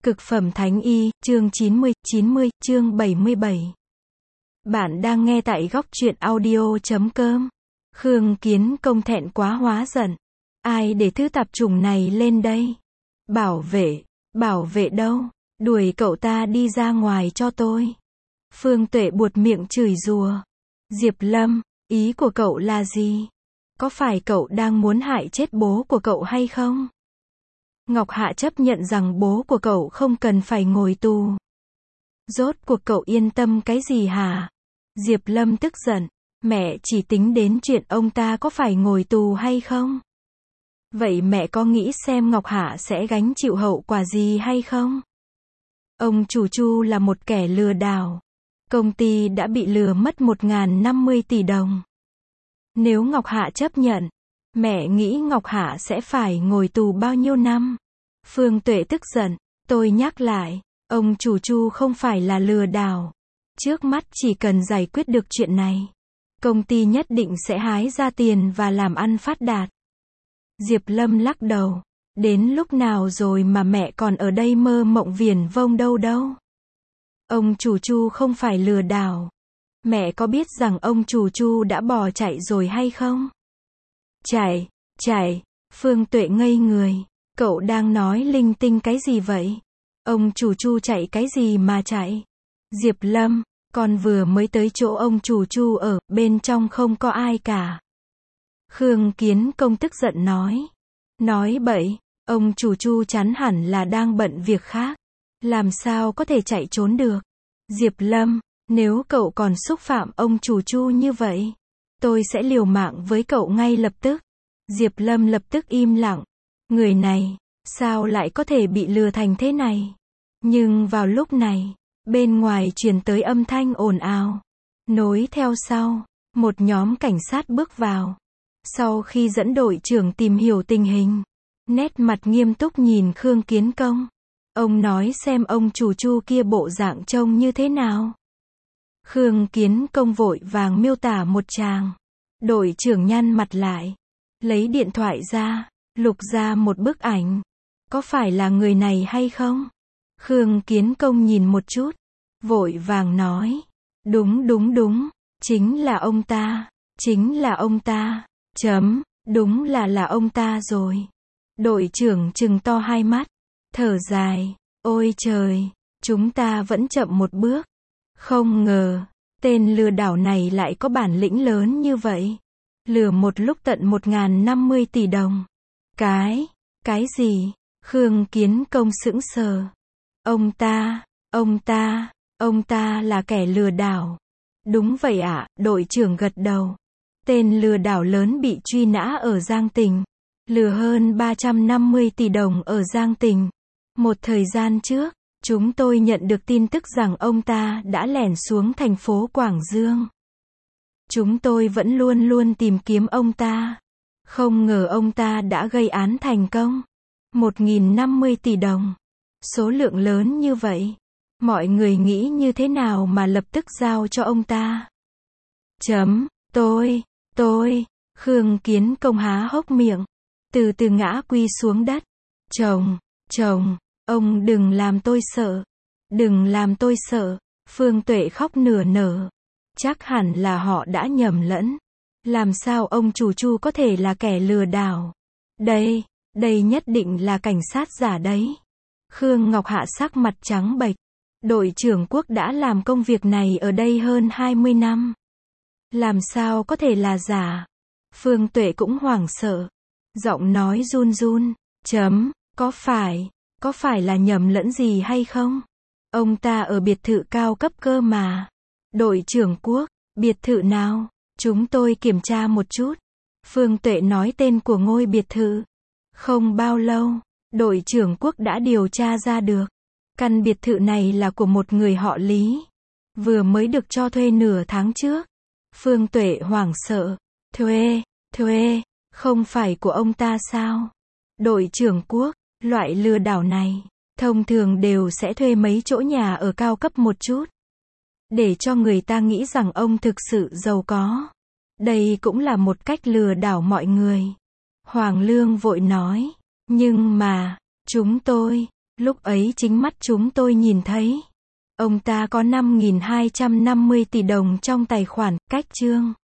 Cực phẩm thánh y, chương 90, chương 77. Bạn đang nghe tại góc truyện audio.com. Khương Kiến Công thẹn quá hóa giận. Ai để thứ tạp chủng này lên đây? Bảo vệ đâu? Đuổi cậu ta đi ra ngoài cho tôi. Phương Tuệ buột miệng chửi rủa. Diệp Lâm, ý của cậu là gì? Có phải cậu đang muốn hại chết bố của cậu hay không? Ngọc Hạ chấp nhận rằng bố của cậu không cần phải ngồi tù. Rốt cuộc cậu yên tâm cái gì hả? Diệp Lâm tức giận. Mẹ chỉ tính đến chuyện ông ta có phải ngồi tù hay không? Vậy mẹ có nghĩ xem Ngọc Hạ sẽ gánh chịu hậu quả gì hay không? Ông chủ Chu là một kẻ lừa đảo. Công ty đã bị lừa mất 1.050 tỷ đồng. Nếu Ngọc Hạ chấp nhận, mẹ nghĩ Ngọc Hạ sẽ phải ngồi tù bao nhiêu năm? Phương Tuệ tức giận. Tôi nhắc lại, ông chủ Chu không phải là lừa đảo. Trước mắt chỉ cần giải quyết được chuyện này, công ty nhất định sẽ hái ra tiền và làm ăn phát đạt. Diệp Lâm lắc đầu. Đến lúc nào rồi mà mẹ còn ở đây mơ mộng viển vông đâu. Ông chủ Chu không phải lừa đảo. Mẹ có biết rằng ông chủ Chu đã bỏ chạy rồi hay không? Chạy. Phương Tuệ ngây người. Cậu đang nói linh tinh cái gì vậy? Ông chủ Chu chạy cái gì mà chạy? Diệp Lâm, con vừa mới tới chỗ ông chủ Chu ở, bên trong không có ai cả. Khương Kiến Công tức giận nói. Nói bậy, ông chủ Chu chắn hẳn là đang bận việc khác. Làm sao có thể chạy trốn được? Diệp Lâm, nếu cậu còn xúc phạm ông chủ Chu như vậy, tôi sẽ liều mạng với cậu ngay lập tức. Diệp Lâm lập tức im lặng. Người này, sao lại có thể bị lừa thành thế này? Nhưng vào lúc này, bên ngoài truyền tới âm thanh ồn ào. Nối theo sau, một nhóm cảnh sát bước vào. Sau khi dẫn đội trưởng tìm hiểu tình hình, nét mặt nghiêm túc nhìn Khương Kiến Công. Ông nói xem ông chủ Chu kia bộ dạng trông như thế nào. Khương Kiến Công vội vàng miêu tả một tràng. Đội trưởng nhăn mặt lại, lấy điện thoại ra, lục ra một bức ảnh. Có phải là người này hay không? Khương Kiến Công nhìn một chút, vội vàng nói. Đúng, chính là ông ta. Đúng là ông ta rồi. Đội trưởng trừng to hai mắt, thở dài. Ôi trời, chúng ta vẫn chậm một bước. Không ngờ, tên lừa đảo này lại có bản lĩnh lớn như vậy. Lừa một lúc tận 1.050 tỷ đồng. Cái gì? Khương Kiến Công sững sờ. Ông ta là kẻ lừa đảo. Đúng vậy ạ, đội trưởng gật đầu. Tên lừa đảo lớn bị truy nã ở Giang Tỉnh. Lừa hơn 350 tỷ đồng ở Giang Tỉnh. Một thời gian trước, chúng tôi nhận được tin tức rằng ông ta đã lẻn xuống thành phố Quảng Dương. Chúng tôi vẫn luôn tìm kiếm ông ta. Không ngờ ông ta đã gây án thành công. 1.050 tỷ đồng. Số lượng lớn như vậy. Mọi người nghĩ như thế nào mà lập tức giao cho ông ta? Tôi. Khương Kiến Công há hốc miệng. Từ từ ngã quy xuống đất. Chồng, ông đừng làm tôi sợ. Phương Tuệ khóc nửa nở. Chắc hẳn là họ đã nhầm lẫn. Làm sao ông chủ Chu có thể là kẻ lừa đảo? Đây nhất định là cảnh sát giả đấy. Khương Ngọc Hạ sắc mặt trắng bệch. Đội trưởng Quốc đã làm công việc này ở đây hơn 20 năm. Làm sao có thể là giả? Phương Tuệ cũng hoảng sợ. Giọng nói run. Có phải là nhầm lẫn gì hay không? Ông ta ở biệt thự cao cấp cơ mà. Đội trưởng Quốc, biệt thự nào? Chúng tôi kiểm tra một chút. Phương Tuệ nói tên của ngôi biệt thự. Không bao lâu, đội trưởng Quốc đã điều tra ra được. Căn biệt thự này là của một người họ Lý. Vừa mới được cho thuê nửa tháng trước. Phương Tuệ hoảng sợ. Thuê, không phải của ông ta sao? Đội trưởng Quốc, loại lừa đảo này, thông thường đều sẽ thuê mấy chỗ nhà ở cao cấp một chút. Để cho người ta nghĩ rằng ông thực sự giàu có. Đây cũng là một cách lừa đảo mọi người. Hoàng Lương vội nói. Nhưng mà, chúng tôi Lúc ấy chính mắt chúng tôi nhìn thấy. Ông ta có 5.250 tỷ đồng trong tài khoản, cách chương.